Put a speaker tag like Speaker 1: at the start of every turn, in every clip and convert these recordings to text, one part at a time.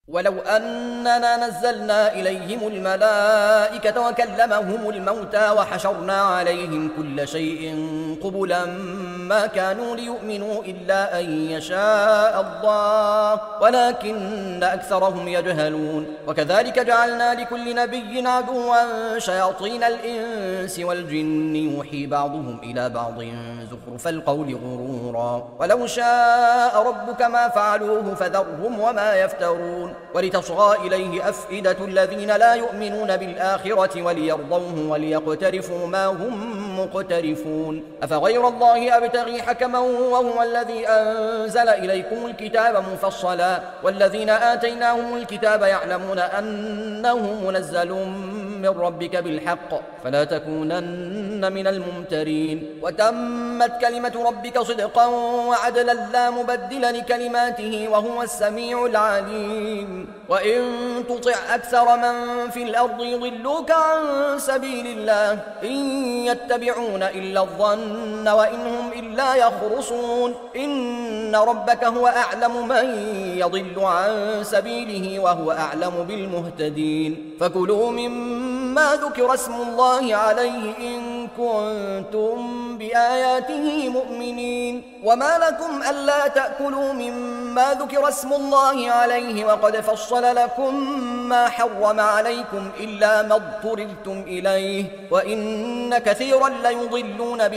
Speaker 1: ولو أننا نزلنا إليهم الملائكة وكلمهم الموتى وحشرنا عليهم كل شيء قبلا ما كانوا ليؤمنوا إلا أن يشاء الله ولكن أكثرهم يجهلون. وكذلك جعلنا لكل نبي عدوا شياطين الإنس والجن يوحي بعضهم إلى بعض زخرف القول غرورا ولو شاء ربك ما فعلوه فذرهم وما يفترون. ولتصغى إليه أفئدة الذين لا يؤمنون بالآخرة وليرضوه وليقترفوا ما هم مقترفون. أفغير الله أبتغي حكما وهو الذي أنزل إليكم الكتاب مفصلا والذين آتيناهم الكتاب يعلمون أنه منزل من ربك بالحق فلا تكونن من الممترين. وتمت كلمة ربك صدقا وعدلا لا مبدل لكلماته وهو السميع العليم. وإن تطع أكثر من في الأرض يضلوك عن سبيل الله إن يتبعون إلا الظن وإن هم إلا يخرصون. إن ربك هو أعلم من يضل عن سبيله وهو أعلم بالمهتدين. فكلوا مما ذكر اسم الله عليه إن كنتم بآياته مؤمنين. وما لكم ألا تأكلوا مما ذكر اسم الله عليه وقد فصل لكم ما حرم عليكم إلا ما اضطررتم إليه وإن كثيرا ليضلون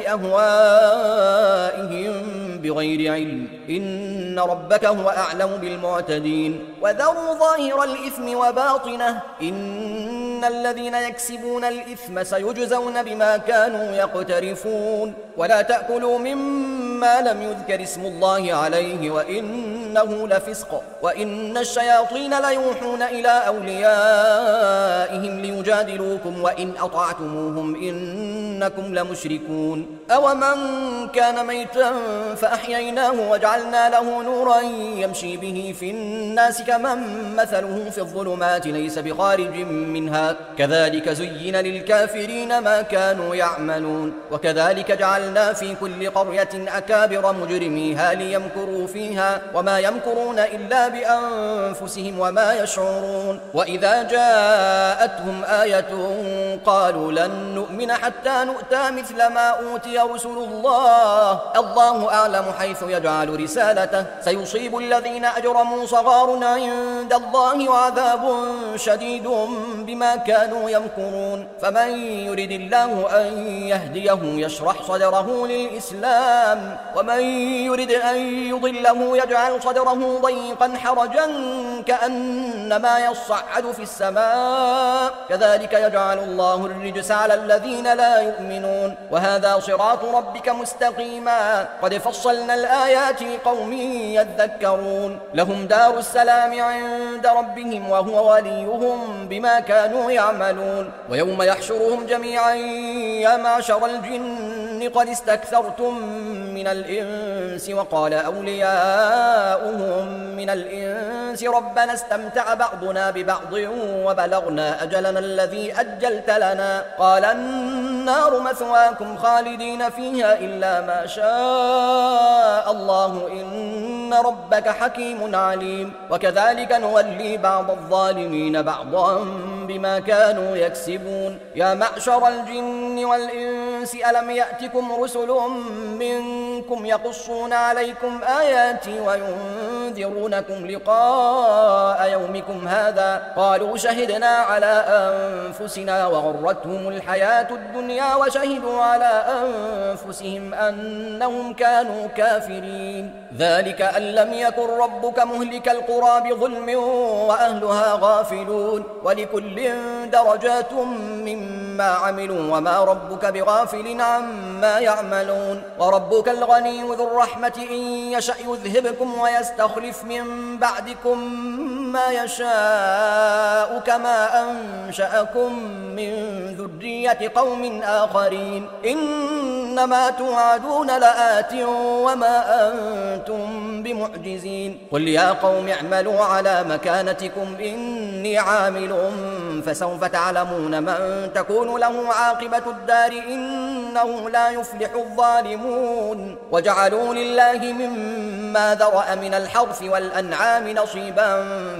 Speaker 1: بأهوائهم بغير علم إن ربك هو أعلم بالمعتدين. وذروا ظاهر الإثم وباطنه إن الذين يكسبون الإثم سيجزون بما كانوا يقترفون. ولا تأكلوا مما لم يذكر اسم الله عليه وإنه لفسق وإن الشياطين ليوحون إلى أوليائهم ليجادلوكم وإن أطعتموهم إنكم لمشركون. أومن كان ميتا فأحييناه وجعلنا له نورا يمشي به في الناس كمن مثله في الظلمات ليس بخارج منها كذلك زين للكافرين ما كانوا يعملون. وكذلك جعلنا في كل قرية أكابر مجرميها ليمكروا فيها وما يمكرون إلا بأنفسهم وما يشعرون. وإذا جاءتهم آية قالوا لن نؤمن حتى نؤتى مثل ما أوتي رسل الله أعلم حيث يجعل رسالته سيصيب الذين أجرموا صغار عند الله وعذاب شديد بما كانوا يمكرون. فمن يرد الله أن يهديه يشرح صدره للإسلام ومن يرد أن يضله يجعل صدره ضيقا حرجا كأنما يصعد في السماء كذلك يجعل الله الرجس على الذين لا يؤمنون. وهذا صراط ربك مستقيما قد فصلنا الآيات لقوم يذكرون. لهم دار السلام عند ربهم وهو وليهم بما كانوا يعملون. ويوم يحشرهم جميعا يا معشر الجن قد استكثرتم من الإنس وقال أولياؤهم من الإنس ربنا استمتع بعضنا ببعض وبلغنا أجلنا الذي أجلت لنا قال النار مثواكم خالدين فيها إلا ما شاء الله إن ربك حكيم عليم. وكذلك نولي بعض الظالمين بعضا بما كانوا يكسبون. يا معشر الجن والإنس ألم يأتكم رسل منكم يقصون عليكم آياتي وينذرونكم لقاء يومكم هذا قالوا شهدنا على أنفسنا وغرتهم الحياة الدنيا وشهدوا على أنفسهم أنهم كانوا كافرين. ذلك أن لم يكن ربك مهلك القرى بظلم وأهلها غافلون ولكل درجات مما عملوا وما ربك بغافل عما يعملون. وربك الغني ذو الرحمة إن يشأ يذهبكم ويستخلف من بعدكم ما يشاء كما أنشأكم من ذرية قوم آخرين. إنما توعدون لآت وما أنتم بمعجزين. قل يا قوم اعملوا على مكانتكم إني عامل فسوف تعلمون من تكون له عاقبة الدار إنه لا يفلح الظالمون. وجعلوا لله مما ذرأ من الحرث والأنعام نصيبا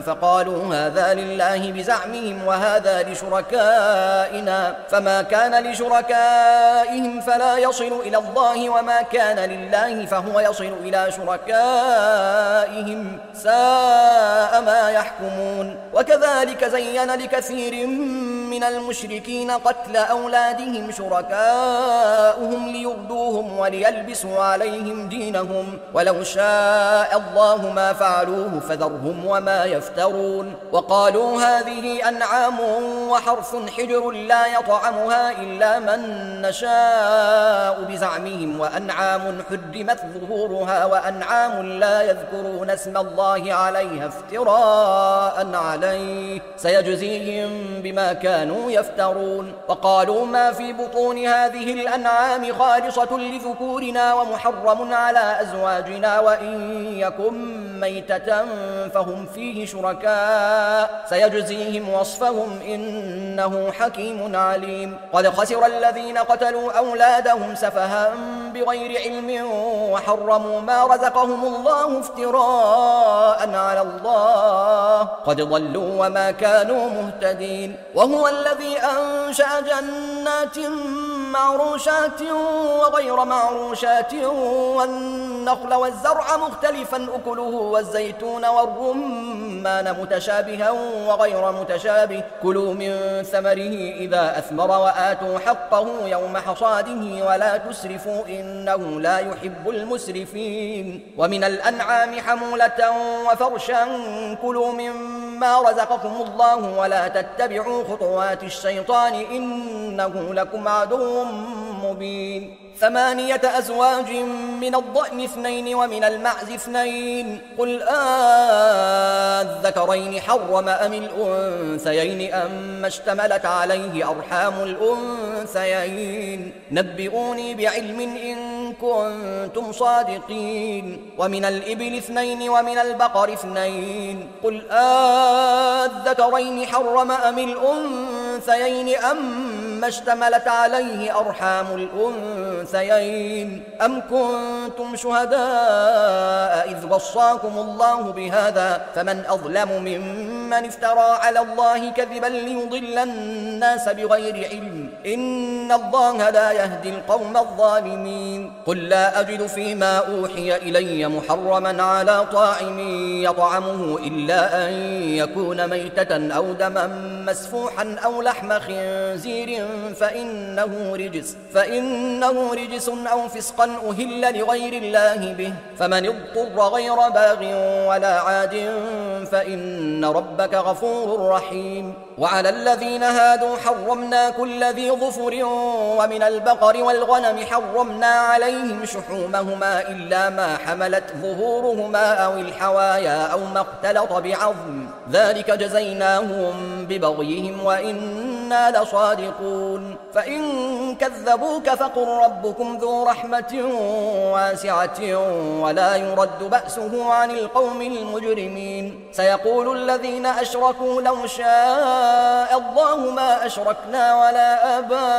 Speaker 1: فقالوا هذا لله بزعمهم وهذا لشركائنا، فما كان لشركائهم فلا يصل إلى الله، وما كان لله فهو يصل إلى شركائهم، ساء ما يحكمون. وكذلك زين لكثير من المشركين قتل أولادهم شركاؤهم ليردوهم وليلبسوا عليهم دينهم، ولو شاء الله ما فعلوه فذرهم وما يفترون. وقالوا هذه أنعام وحرث حجر لا يطعمها إلا من نشاء بزعمهم، وأنعام حرمت ظهورها وأنعام لا يذكرون اسم الله عليها افتراء عليه، سيجزيهم بما كانوا يفترون. وقالوا ما في بطون هذه الأنعام خالصة لذكورنا ومحرم على أزواجنا، وإن يكن ميتة فهم فيه شركاء، سيجزيهم وصفهم إنه حكيم عليم. قد خسر الذين قتلوا أولادهم سفها بغير علم وحرموا ما رزقهم الله افتراء على الله، قد ضلوا وما كانوا مهتدين. وهو الذي أنشأ جنات معروشات وغير معروشات والنخل والزرع مختلفا أكله والزيتون والرمان متشابها وغير متشابه، كلوا من ثمره إذا أثمر وآتوا حقه يوم حصاده ولا تسرفوا إنه لا يحب المسرفين. ومن الأنعام حمولة وفرشا كلوا مما رزقكم الله ولا تتبعوا خطوات الشيطان إنه لكم عدو مبين. 8 أزواج من الضأن 2 ومن المعز 2، قل الذكرين حرم أم الأنثيين أم اشتملت عليه أرحام الأنثيين، نبئوني بعلم إن كنتم صادقين. ومن الإبل 2 ومن البقر 2، قل الذكرين حرم أم الأنثيين أم اشتملت عليه أرحام الأنثيين، أم كنتم شهداء إذ وصاكم الله بهذا، فمن أظلم ممن افترى على الله كذبا ليضل الناس بغير علم، إن الله لا يهدي القوم الظالمين. قل لا أجد فيما أوحي إلي محرما على طاعم يطعمه إلا أن يكون ميتة أو دما مسفوحا أو لحم خنزير فإنه رجس أو فسقا أهل لغير الله به، فمن اضطر غير باغ ولا عاد فإن ربك غفور رحيم. وعلى الذين هادوا حرمنا كل ذي ظفر، ومن البقر والغنم حرمنا عليهم شحومهما إلا ما حملت ظهورهما أو الحوايا أو ما اختلط بعظم، ذلك جزيناهم ببغيهم وإنا لصادقون. فإن كذبوك فقل ربكم ذو رحمة واسعة ولا يرد بأسه عن القوم المجرمين. سيقول الذين أشركوا لو شاء الله ما أشركنا ولا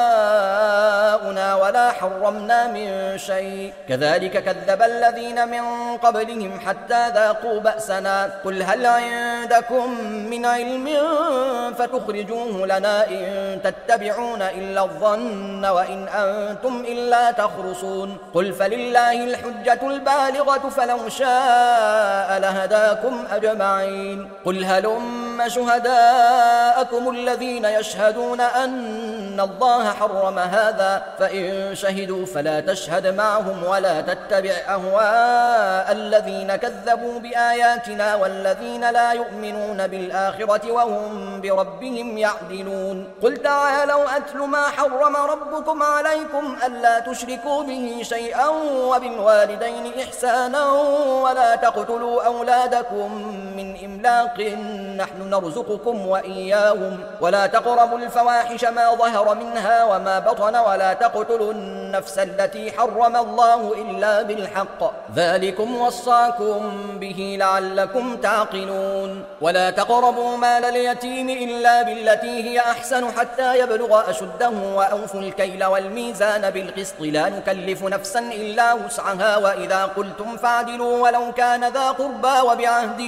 Speaker 1: آباؤنا ولا حرمنا من شيء، كذلك كذب الذين من قبلهم حتى ذاقوا بأسنا. قل هل عندكم من علم فتخرجوه لنا إن تتبعون إلا الظن وإن أنتم إلا تخرصون. قل فلله الحجة البالغة فلو شاء لهداكم أجمعين. قل هلم شهداءكم الذين يشهدون أن الله حرم هذا، فإن شهدوا فلا تشهد معهم ولا تتبع أهواء الذين كذبوا بآياتنا والذين لا يؤمنون بالآخرة وهم بربهم يعدلون. قل تعالوا أتل ما حرم ربكم عليكم ألا تشركوا به شيئا وبالوالدين إحسانا ولا تقتلوا أولادكم من إملاق نحن نرزقكم وإياهم ولا تقربوا الفواحش ما ظهر منها وما بطن ولا تقتلوا النفس التي حرم الله إلا بالحق، ذلكم وصاكم به لعلكم تعقلون. ولا تقربوا مال اليتيم إلا بالتي هي أحسن حتى يبلغ أشده وأوفوا الكيل والميزان بالقسط لا نكلف نفسا إلا وسعها وإذا قلتم فاعدلوا ولو كان ذا قربى وبعهد الله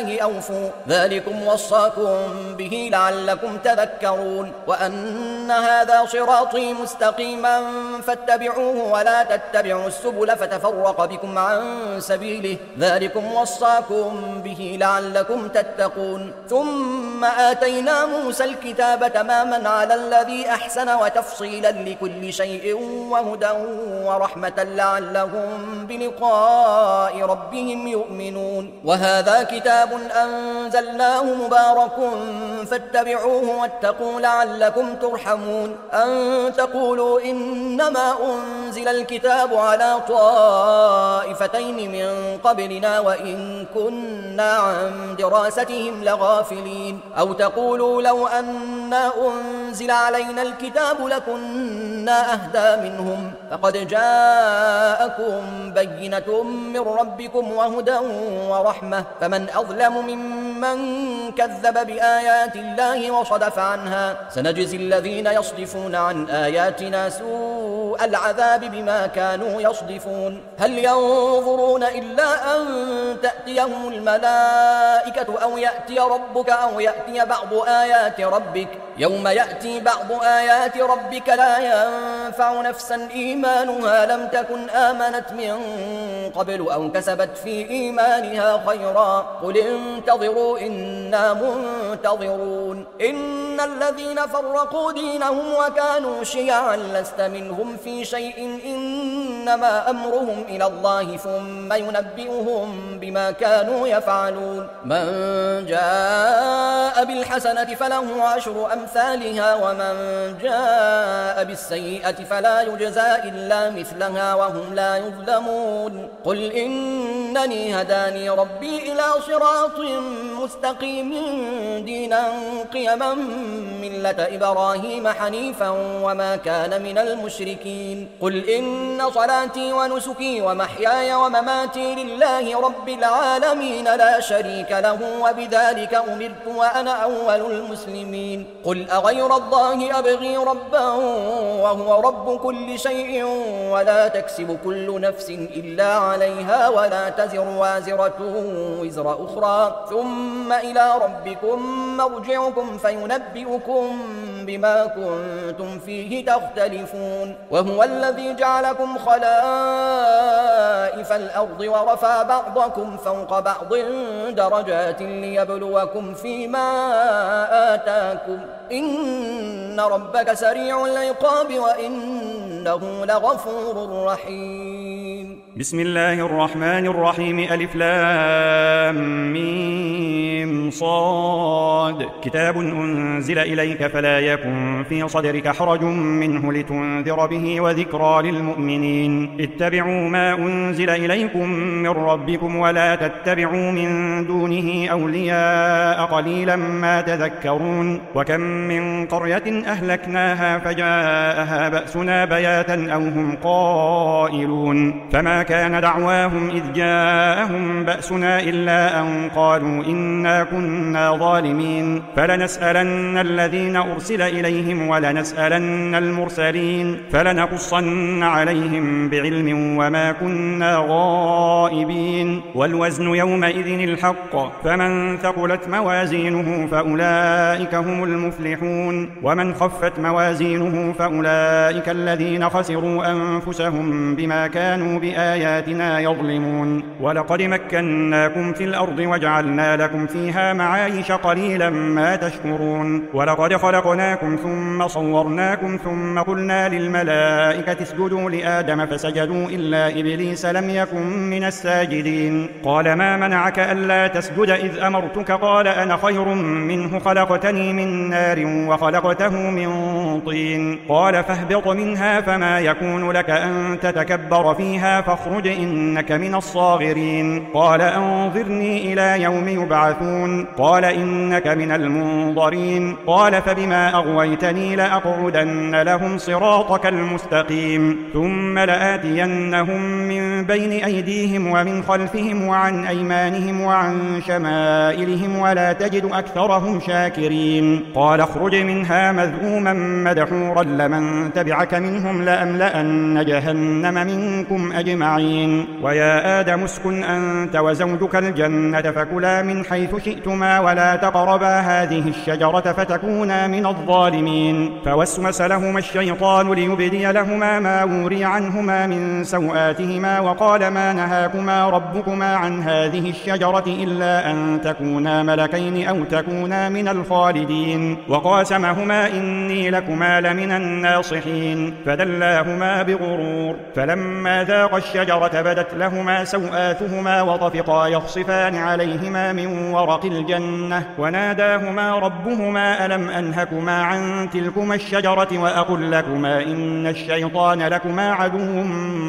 Speaker 1: الله أوفوا ذلكم وصاكم به لعلكم تذكرون وأن هذا صراطي مستقيما فاتبعوه ولا تتبعوا السبل فتفرق بكم عن سبيله ذلكم وصاكم به لعلكم تتقون ثم آتينا موسى الكتاب تماما على الذي أحسن وتفصيلا لكل شيء وهدى ورحمة لعلهم بلقاء ربهم يؤمنون وهذا كتاب أنزلناه مبارك فاتبعوه واتقوا لعلكم ترحمون أن تقولوا إنما أنزل الكتاب على طائفتين من قبلنا وإن كنا عن دراستهم لغافلين أو تقولوا لو أنا أنزل علينا الكتاب لكنا أهدى منهم فقد جاءكم بينة من ربكم وهدى ورحمة فمن أظلم ممن كذب بآيات الله وصدف عنها سنجزي الذين يصدفون عن آياتنا سوء العذاب بما كانوا يصدفون هل ينظرون إلا أن تأتيهم الملائكة أو يأتي ربك أو يأتي بعض آيات ربك يوم يأتي بعض آيات ربك لا ينفع نفسا إيمانها لم تكن آمنت من قبل أو كسبت في إيمانها خيرا قل انتظروا إنا منتظرون إن الذين فرقوا دينهم وكانوا شيعا لست منهم في شيء إنما أمرهم إلى الله ثم ينبئهم بما كانوا يفعلون من جاء بالحسنة فله عشر أمثالها ومن جاء بالسيئة فلا يجزى إلا مثلها وهم لا يظلمون قل إنني هداني ربي إلى صراط مستقيم دينا قيما ملة إبراهيم حنيفا وما كان من المشركين قل إن صلاتي ونسكي ومحياي ومماتي لله رب العالمين لا شريك له وبذلك أمرت وأنا أول المسلمين قل أغير الله أبغي ربا وهو رب كل شيء ولا تكسب كل نفس إلا عليها ولا تزر وازرة وزر أخرى ثم إلى ربكم مرجعكم فينبئكم بما كنتم فيه تختلفون وهو الذي جعلكم خلائف الأرض ورفع بعضكم فوق بعض درجات ليبلوكم فيما آتاكم إن ربك سريع العقاب وإنه لغفور رحيم
Speaker 2: بسم الله الرحمن الرحيم ألف لام ميم صاد كتاب أنزل إليك فلا يكن في صدرك حرج منه لتنذر به وذكرى للمؤمنين اتبعوا ما أنزل إليكم من ربكم ولا تتبعوا من دونه أولياء قليلا ما تذكرون وكم من قرية أهلكناها فجاءها بأسنا بياتا أو هم قائلون فما كان دعواهم إذ جاءهم بأسنا إلا أن قالوا إنا كنا ظالمين فلنسألن الذين أرسل إليهم ولنسألن المرسلين فلنقصن عليهم بعلم وما كنا غائبين والوزن يومئذ الحق فمن ثقلت موازينه فأولئك هم المفلحون ومن خفت موازينه فأولئك الذين خسروا أنفسهم بما كانوا بآياتنا يظلمون ولقد مكناكم في الأرض وجعلنا لكم فيها معايش قليلا ما تشكرون ولقد خلقناكم ثم صورناكم ثم قلنا للملائكة اسجدوا لآدم فسجدوا إلا إبليس لم يكن من الساجدين قال ما منعك ألا تسجد إذ أمرتك قال أنا خير منه خلقتني من نار وخلقته من طين قال فاهبط منها فما يكون لك أن تتكبر فيها فاخرج إنك من الصاغرين قال أنظرني إلى يوم يبعثون قال إنك من من المنظرين. قال فبما أغويتني لأقعدن لهم صراطك المستقيم ثم لآتينهم من بين أيديهم ومن خلفهم وعن أيمانهم وعن شمائلهم ولا تجد أكثرهم شاكرين. قال اخرج منها مذءوما مدحورا لمن تبعك منهم لأملأن جهنم منكم أجمعين. ويا آدم اسكن أنت وزوجك الجنة فكلا من حيث شئتما ولا تقربا هذه الشجرة فتكونا من الظالمين. فوسوس لهما الشيطان ليبدي لهما ما وري عنهما من سوآتهما وقال ما نهاكما ربكما عن هذه الشجرة إلا أن تكونا ملكين أو تكونا من الخالدين. وقاسمهما إني لكما لمن الناصحين فدلاهما بغرور. فلما ذاقا الشجرة بدت لهما سوآتهما وطفقا يخصفان عليهما من ورق الجنة وناداهما ربهما ألم أنهكما عن تلكما الشجرة وأقل لكما إن الشيطان لكما عدو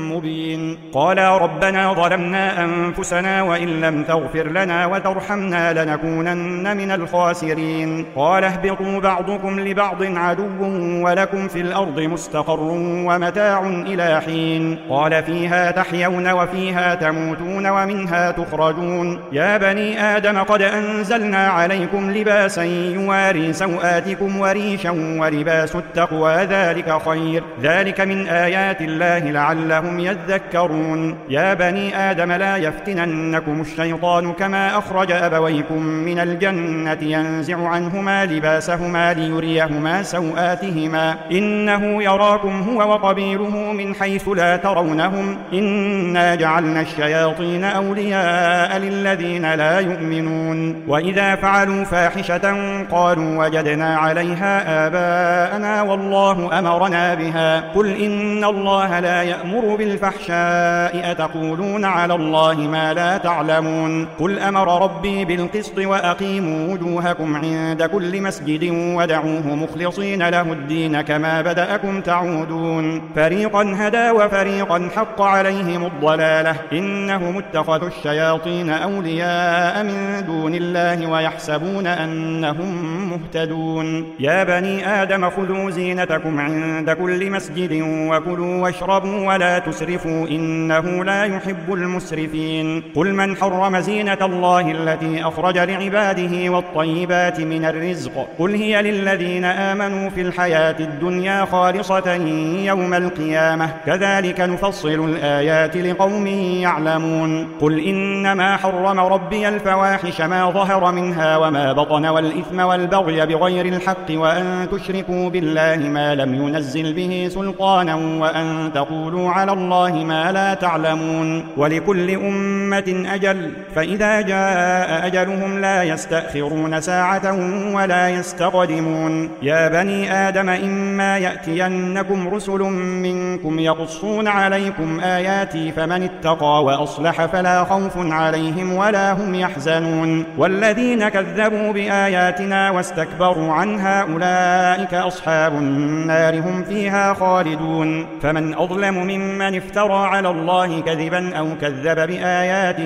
Speaker 2: مبين. قالا ربنا ظلمنا أنفسنا وإن لم تغفر لنا وترحمنا لنكونن من الخاسرين. قال اهبطوا بعضكم لبعض عدو ولكم في الأرض مستقر ومتاع إلى حين. قال فيها تحيون وفيها تموتون ومنها تخرجون. يا بني آدم قد أنزلنا عليكم لباسا يواري سوآتكم وريشا ولباس التقوى ذلك خير ذلك من آيات الله لعلهم يذكرون. يا بني آدم لا يفتننكم الشيطان كما أخرج أبويكم من الجنة ينزع عنهما لباسهما ليريهما سوآتهما إنه يراكم هو وقبيله من حيث لا ترونهم إنا جعلنا الشياطين أولياء للذين لا يؤمنون. وإذا فعلوا فاحشة قالوا وجدنا عليها آباءنا والله أمرنا بها قل إن الله لا يأمر بالفحشاء أتقولون على الله ما لا تعلمون. قل أمر ربي بالقسط وأقيموا وجوهكم عند كل مسجد ودعوه مخلصين له الدين كما بدأكم تعودون. فريقا هدى وفريقا حق عليهم الضلالة إنهم اتخذوا الشياطين أولياء من دون الله ويحسبون أنهم مهتدون. يا بني آدم خذوا زينتكم عند كل مسجد وكلوا واشربوا ولا تسرفوا إنه لا يحب المسرفين. قل من حرم زينة الله التي أخرج لعباده والطيبات من الرزق قل هي للذين آمنوا في الحياة الدنيا خالصة يوم القيامة كذلك نفصل الآيات لقوم يعلمون. قل إنما حرم ربي الفواحش ما ظهر منها وما بطن والإثم والبغي بغير الحق وأن تشركوا بالله ما لم ينزل به سلطانا وأن تقولوا على الله ما لا تعلمون. ولكل أمة أجل فإذا جاء أجلهم لا يستأخرون ساعة ولا يستقدمون. يا بني آدم إما يأتينكم رسل منكم يقصون عليكم آياتي فمن اتقى وأصلح فلا خوف عليهم ولا هم يحزنون. والذين كذبوا بآياتنا واستكبروا عنها أولئك أصحاب النار هم فيها خالدون. فمن أظلم ممن افترى على الله كذبا أو كذب بآياته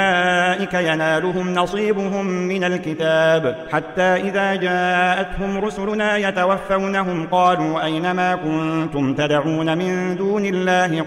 Speaker 2: أولئك ينالهم نصيبهم من الكتاب حتى إذا جاءتهم رسلنا يتوفونهم قالوا أينما كنتم تدعون من دون الله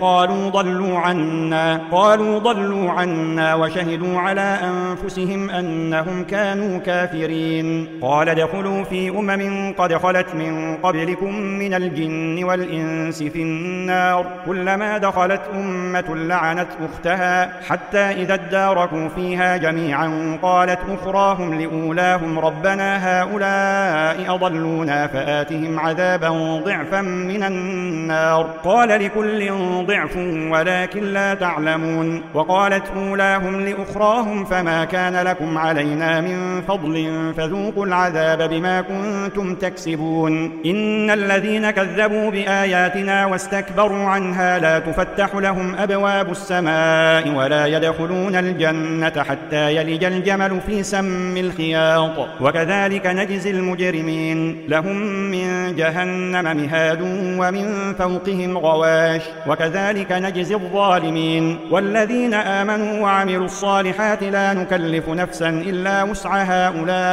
Speaker 2: قالوا ضلوا عنا وشهدوا على أنفسهم أنهم كانوا كافرين. قال ادخلوا في قد خلت من قبلكم من الجن والإنس في النار كلما دخلت أمة لعنت أختها حتى إذا اداركوا فيها جميعا قالت أخراهم لأولاهم ربنا هؤلاء أضلونا فآتهم عذابا ضعفا من النار قال لكل ضعف ولكن لا تعلمون. وقالت أولاهم لأخراهم فما كان لكم علينا من فضل فذوقوا العذاب بما كنتم تكسبون. إن الذين كذبوا بآياتنا واستكبروا عنها لا تفتح لهم أبواب السماء ولا يدخلون الجنة حتى يلج الجمل في سم الخياط وكذلك نجزي المجرمين. لهم من جهنم مهاد ومن فوقهم غواش وكذلك نجزي الظالمين. والذين آمنوا وعملوا الصالحات لا نكلف نفسا إلا وسعها أولئك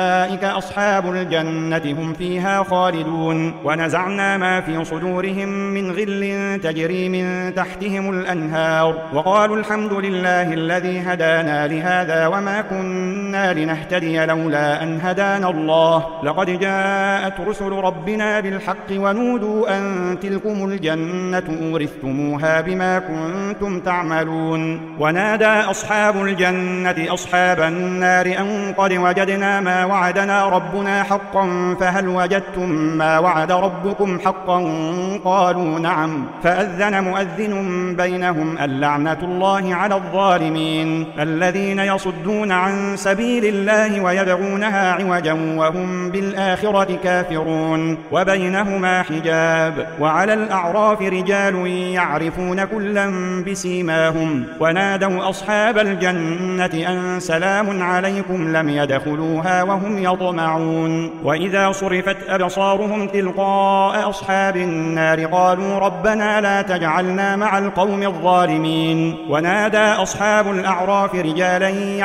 Speaker 2: أولئك أصحاب الجنة هم فيها خالدون ونزعنا ما في صدورهم من غل تجري من تحتهم الأنهار وقالوا الحمد لله الذي هدانا لهذا وما كنا لنهتدي لولا أن هدانا الله لقد جاءت رسل ربنا بالحق ونودوا أن تلكم الجنة أورثتموها بما كنتم تعملون ونادى أصحاب الجنة أصحاب النار أن قد وجدنا ما وعدنا ربنا حقا فهل وجدتم ما وعد ربكم حقا قالوا نعم فأذن مؤذن بينهم اللعنة الله على الظالمين الذين يصدون عن سبيل الله ويبغونها عوجا وهم بالآخرة كافرون وبينهما حجاب وعلى الأعراف رجال يعرفون كلا بسيماهم ونادوا أصحاب الجنة أن سلام عليكم لم يدخلوها وهم يطمعون وإذا صرفت أبصارهم تلقاء أصحاب النار قالوا ربنا لا تجعلنا مع القوم الظالمين ونادى أصحاب الأعراف رجالا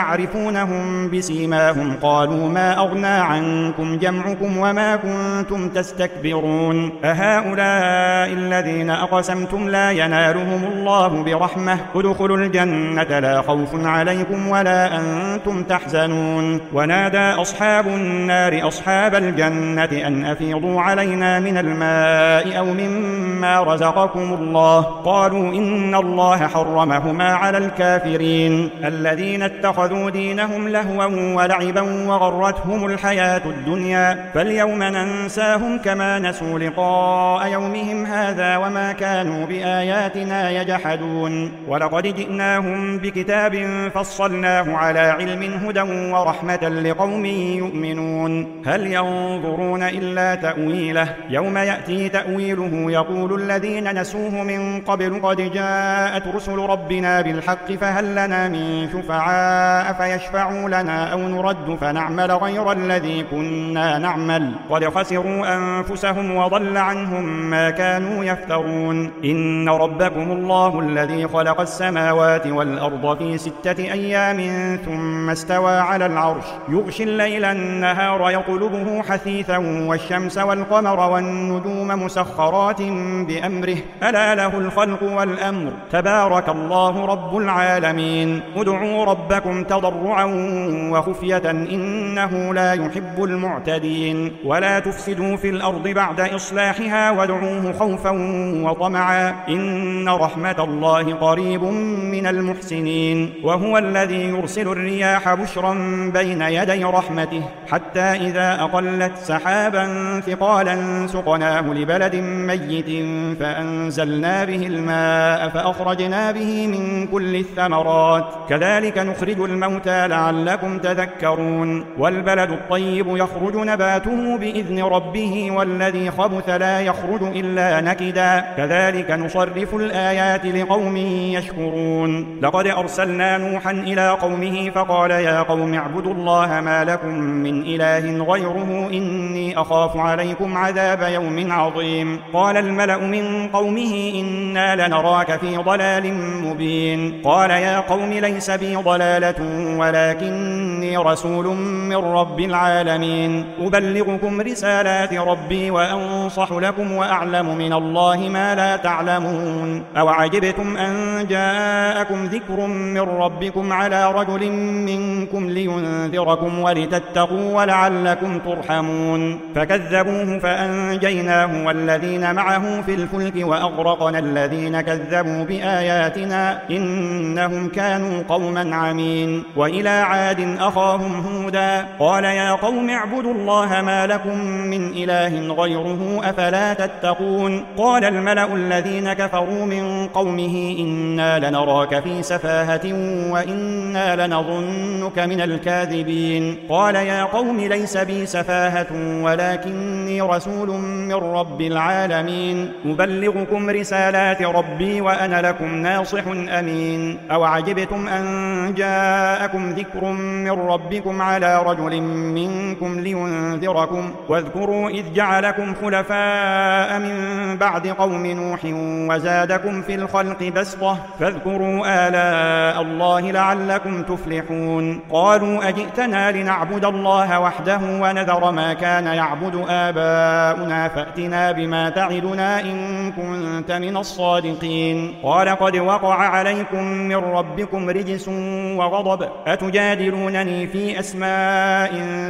Speaker 2: يعرفونهم بسيماهم قالوا ما أغنى عنكم جمعكم وما كنتم تستكبرون أهؤلاء الذين أقسمتم لا ينالهم الله برحمة ادخلوا الجنة لا خوف عليكم ولا أنتم تحزنون ونادى أصحاب النار أصحاب الجنة أن أفيضوا علينا من الماء أو مما رزقكم الله قالوا إن الله حرمهما على الكافرين الذين اتخذوا دينهم لهوا ولعبا وغرتهم الحياة الدنيا فاليوم ننساهم كما نسوا لقاء يومهم هذا وما كانوا بآياتنا يجحدون ولقد جئناهم بكتاب فصلناه على علم هدى ورحمة لقوم يؤمنون هل ينظرون إلا تأويله يوم يأتي تأويله يقول الذين نسوه من قبل قد جاءت رسل ربنا بالحق فهل لنا من شفعاء فيشفعوا لنا أو نرد فنعمل غير الذي كنا نعمل قد خسروا أنفسهم وضل عنهم ما كانوا يفترون إن ربكم الله الذي خلق السماوات والأرض في 6 أيام ثم استوى على العرش يغشي الليل النهار يطلبه حثيثا والشمس والقمر والنجوم مسخرات بأمره ألا له الخلق والأمر تبارك الله رب العالمين ادعوا ربكم تضرعا وخفية إنه لا يحب المعتدين ولا تفسدوا في الأرض بعد إصلاحها وادعوه خوفا وطمعا إن رحمة الله قريب من المحسنين وهو الذي يرسل الرياح بشرا بين يدي رحمته حتى إذا أقلت سحابا ثقالا سقناه لبلد ميت فأنزلنا به الماء فأخرجنا به من كل الثمرات كذلك نخرج الموتى لعلكم تذكرون والبلد الطيب يخرج نباته بإذن ربه والذي خبث لا يخرج إلا نكدا كذلك نصرف الآيات لقوم يشكرون لقد أرسلنا نوحا إلى قومه فقال يا قوم اعبدوا الله ما لكم من إله غيره إني أخاف عليكم عذاب يوم عظيم قال الملأ من قومه إنا لنراك في ضلال مبين قال يا قوم ليس بي ضلالة ولكني رسول من رب العالمين أبلغكم رسالات ربي وأنصح لكم وأعلم من الله ما لا تعلمون أوعجبتم أن جاءكم ذكر من ربكم على رجل منكم لينذركم ولتتقوا ولعلكم ترحمون فكذبوه فأنجيناه والذين معه في الفلك وأغرقنا الذين كذبوا بآياتنا إنهم كانوا قوما عمين وإلى عاد أخاهم هودا قال يا قوم اعبدوا الله ما لكم من إله غيره أفلا تتقون قال الملأ الذين كفروا من قومه إنا لنراك في سفاهة وإنا لنظنك من الكاذبين قال يا قوم ليس بي سفاهة ولكني رسول من رب العالمين أبلغكم رسالات ربي وأنا لكم ناصح أمين أوعجبتم أن جاءكم ذكر من ربكم على رجل منكم لينذركم واذكروا إذ جعلكم خلفاء من بعد قوم نوح وزادكم في الخلق بسطة فاذكروا آلاء الله لعلكم تفلحون قالوا أجئتنا لنعبد الله وحده ونذر ما كان يعبد آباؤنا فأتنا بما تعدنا إن كنت من الصادقين قال قد وقع عليكم من ربكم رجس وغضب أتجادلونني في أسماء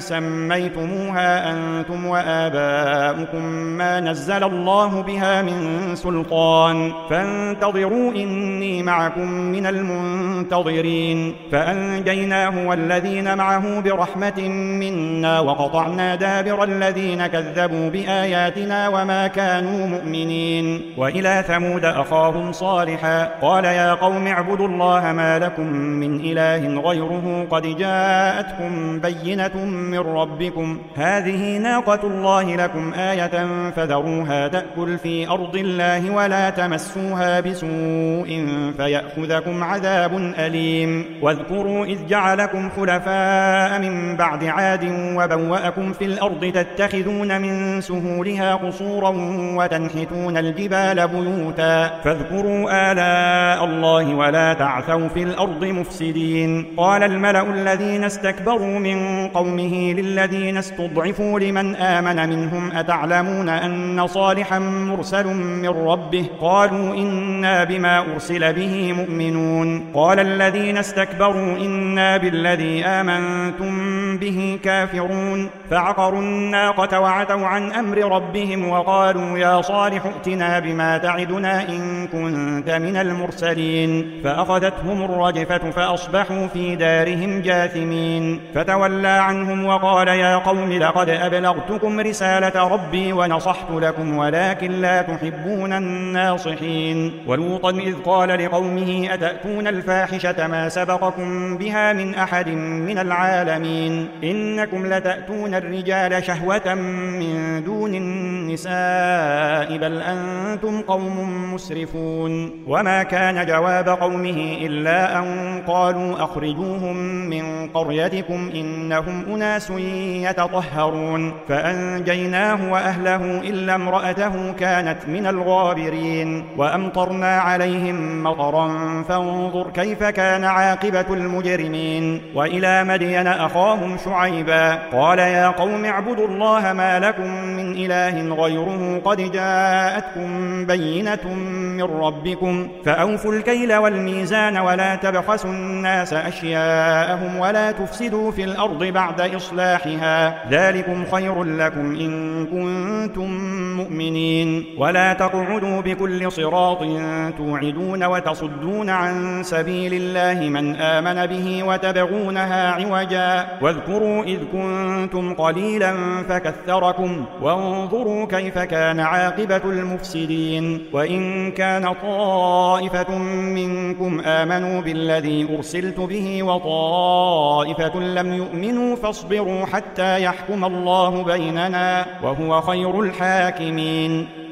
Speaker 2: سميتموها أنتم وآباؤكم ما نزل الله بها من سلطان فانتظروا إني معكم من المنتظرين فأنجيناه والذين معه برحمة منا وقطعنا دابر الذين كذبوا بآياتنا وما كانوا مؤمنين وإلى ثمود أخاهم صالحا قال يا قوم اعبدوا الله ما لكم من إله غيره قد جاءتكم بينة من ربكم هذه ناقة الله لكم آية فذروها تأكل في أرض الله ولا تمسوها بسوء فيأخذكم عذاب أليم واذكروا إذ جعلكم خلفاء من بعد عاد وبوأكم في الأرض تتخذون من سهولها قصورا وتنحتون الجبال بيوتا فاذكروا آلاء الله ولا تعثوا في الأرض مفسدين قال الملأ الذين استكبروا من قومه للذين استضعفوا لمن آمن منهم أتعلمون أن صالحا مرسل من ربه قالوا إنا بما أرسل به مؤمنون قال الذين استكبروا إنا بالذي آمنتم به كافرون فعقروا الناقة وعتوا عن أمر ربهم وقالوا يا صالح ائتنا بما تعدنا إن كنت من المرسلين فأخذتهم الرجفة فأصبحوا في دارهم جاثمين فتولى عنهم وقال يا قوم لقد أبلغتكم رسالة ربي ونصحت لكم ولكن لا تحبون الناصحين ولوطا إذ قال لقومه أتأتون الفاحشة ما سبقكم بها من أحد من العالمين إنكم لتأتون الرجال شهوة من دون النساء بل أنتم قوم مسرفون وما كان جواب قومه إلا أن قالوا أخرجوهم من قريتكم إنهم أناس يتطهرون فأنجيناه وأهله إلا امرأته كانت من الغابرين وأمطرنا عليهم مطرا فانظر كيف كان عاقبة المجرمين وإلى مدين أخاهم شعيبا قال يا قوم اعبدوا الله ما لكم من إله غيره قد جاءتكم بينة من ربكم فأوفوا الكيل والميزان ولا تبخسوا الناس أشياءهم ولا تفسدوا في الأرض بعد إصلاحها ذلكم خير لكم إن كنتم مؤمنين ولا تقعدوا بكل صراط توعدون وتصدون عن سبيل الله من آمن به وتبغونها عوجا واذكروا إذ كنتم قليلا فكثركم وانظروا كيف كان عاقبة المفسدين وإن كان طائفة منكم آمنوا بالذي أرسلت به وطائفة لم يؤمنوا فاصبروا حتى يحكم الله بيننا وهو خير الحاكمين